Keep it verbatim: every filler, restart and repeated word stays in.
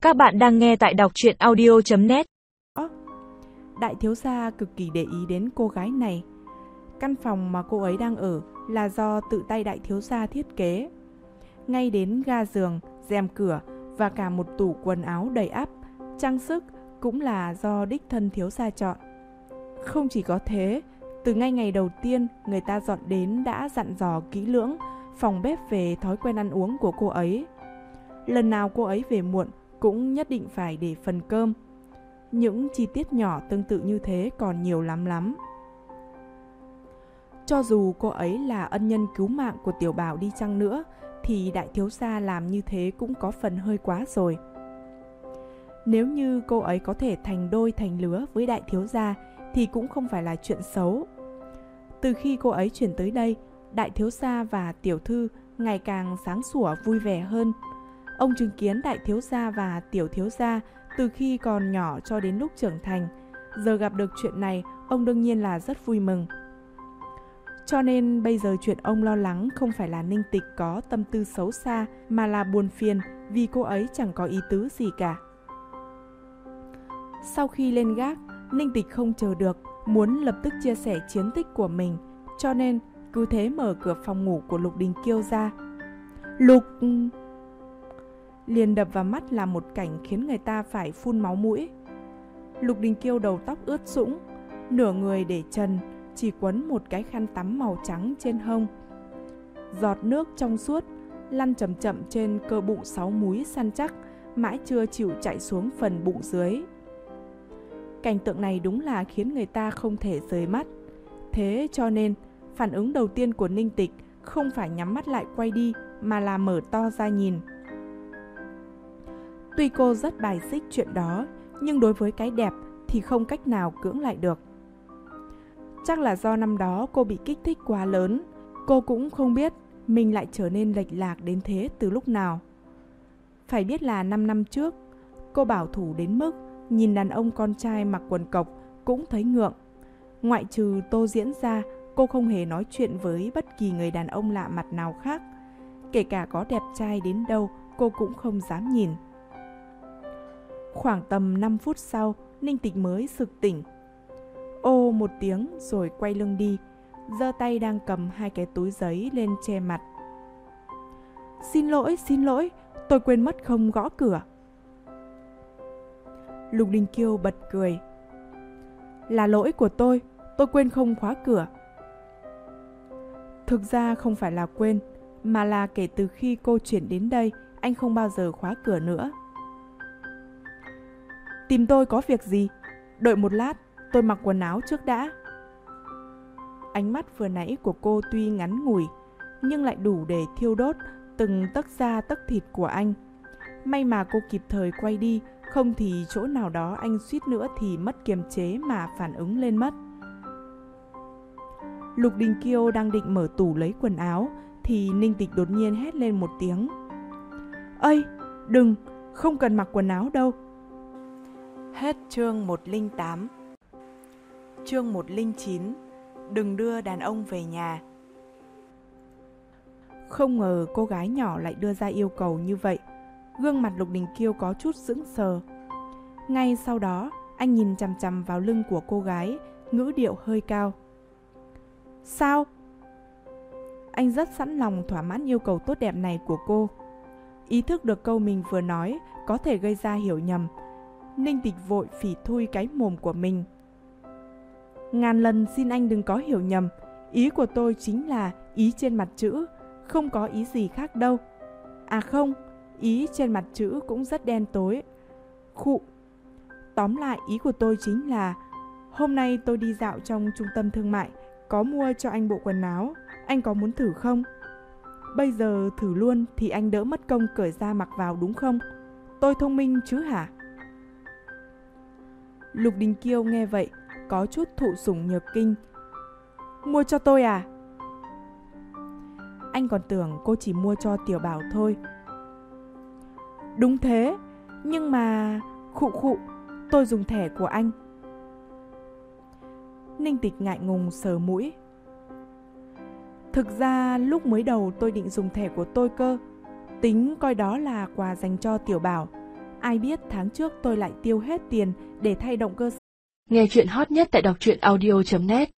Các bạn đang nghe tại đọc truyện audio chấm net. Đại thiếu gia cực kỳ để ý đến cô gái này. Căn phòng mà cô ấy đang ở là do tự tay đại thiếu gia thiết kế. Ngay đến ga giường, rèm cửa và cả một tủ quần áo đầy ắp, trang sức cũng là do đích thân thiếu gia chọn. Không chỉ có thế, từ ngay ngày đầu tiên người ta dọn đến đã dặn dò kỹ lưỡng phòng bếp về thói quen ăn uống của cô ấy. Lần nào cô ấy về muộn cũng nhất định phải để phần cơm. Những chi tiết nhỏ tương tự như thế còn nhiều lắm lắm. Cho dù cô ấy là ân nhân cứu mạng của tiểu bảo đi chăng nữa, thì đại thiếu gia làm như thế cũng có phần hơi quá rồi. Nếu như cô ấy có thể thành đôi thành lứa với đại thiếu gia thì cũng không phải là chuyện xấu. Từ khi cô ấy chuyển tới đây, đại thiếu gia và tiểu thư ngày càng sáng sủa vui vẻ hơn. Ông chứng kiến đại thiếu gia và tiểu thiếu gia từ khi còn nhỏ cho đến lúc trưởng thành. Giờ gặp được chuyện này, ông đương nhiên là rất vui mừng. Cho nên bây giờ chuyện ông lo lắng không phải là Ninh Tịch có tâm tư xấu xa, mà là buồn phiền vì cô ấy chẳng có ý tứ gì cả. Sau khi lên gác, Ninh Tịch không chờ được, muốn lập tức chia sẻ chiến tích của mình, cho nên cứ thế mở cửa phòng ngủ của Lục Đình Kiêu ra. Lục... Liền đập vào mắt là một cảnh khiến người ta phải phun máu mũi. Lục Đình Kiêu đầu tóc ướt sũng, nửa người để trần, chỉ quấn một cái khăn tắm màu trắng trên hông. Giọt nước trong suốt lăn chậm chậm trên cơ bụng sáu múi săn chắc, mãi chưa chịu chạy xuống phần bụng dưới. Cảnh tượng này đúng là khiến người ta không thể rời mắt. Thế cho nên phản ứng đầu tiên của Ninh Tịch không phải nhắm mắt lại quay đi, mà là mở to ra nhìn. Tuy cô rất bài xích chuyện đó, nhưng đối với cái đẹp thì không cách nào cưỡng lại được. Chắc là do năm đó cô bị kích thích quá lớn, cô cũng không biết mình lại trở nên lệch lạc đến thế từ lúc nào. Phải biết là năm năm trước, cô bảo thủ đến mức nhìn đàn ông con trai mặc quần cộc cũng thấy ngượng. Ngoại trừ Tô Diễn ra, cô không hề nói chuyện với bất kỳ người đàn ông lạ mặt nào khác. Kể cả có đẹp trai đến đâu, cô cũng không dám nhìn. Khoảng tầm năm phút sau, Ninh Tịch mới sực tỉnh. Ô một tiếng rồi quay lưng đi, giơ tay đang cầm hai cái túi giấy lên che mặt. Xin lỗi, xin lỗi, tôi quên mất không gõ cửa. Lục Đình Kiêu bật cười. Là lỗi của tôi, tôi quên không khóa cửa. Thực ra không phải là quên, mà là kể từ khi cô chuyển đến đây, anh không bao giờ khóa cửa nữa. Tìm tôi có việc gì? Đợi một lát, tôi mặc quần áo trước đã. Ánh mắt vừa nãy của cô tuy ngắn ngủi, nhưng lại đủ để thiêu đốt từng tấc da tấc thịt của anh. May mà cô kịp thời quay đi, không thì chỗ nào đó anh suýt nữa thì mất kiềm chế mà phản ứng lên mất. Lục Đình Kiêu đang định mở tủ lấy quần áo, thì Ninh Tịch đột nhiên hét lên một tiếng. Ây, đừng, không cần mặc quần áo đâu. Hết chương một không tám. Chương một không chín. Đừng đưa đàn ông về nhà. Không ngờ cô gái nhỏ lại đưa ra yêu cầu như vậy. Gương mặt Lục Đình Kiêu có chút sững sờ. Ngay sau đó, anh nhìn chằm chằm vào lưng của cô gái, ngữ điệu hơi cao. Sao? Anh rất sẵn lòng thỏa mãn yêu cầu tốt đẹp này của cô. Ý thức được câu mình vừa nói có thể gây ra hiểu nhầm, Ninh Tịch vội phỉ thui cái mồm của mình. Ngàn lần xin anh đừng có hiểu nhầm, ý của tôi chính là ý trên mặt chữ, không có ý gì khác đâu. À không, ý trên mặt chữ cũng rất đen tối. Khụ. Tóm lại ý của tôi chính là hôm nay tôi đi dạo trong trung tâm thương mại, có mua cho anh bộ quần áo, anh có muốn thử không? Bây giờ thử luôn thì anh đỡ mất công cởi ra mặc vào đúng không? Tôi thông minh chứ hả? Lục Đình Kiêu nghe vậy, có chút thụ sủng nhược kinh. Mua cho tôi à? Anh còn tưởng cô chỉ mua cho tiểu bảo thôi. Đúng thế, nhưng mà... Khụ khụ, tôi dùng thẻ của anh. Ninh Tịch ngại ngùng sờ mũi. Thực ra lúc mới đầu tôi định dùng thẻ của tôi cơ, tính coi đó là quà dành cho tiểu bảo. Ai biết tháng trước tôi lại tiêu hết tiền để thay động cơ. Nghe chuyện hot nhất tại đọc truyện audio chấm net.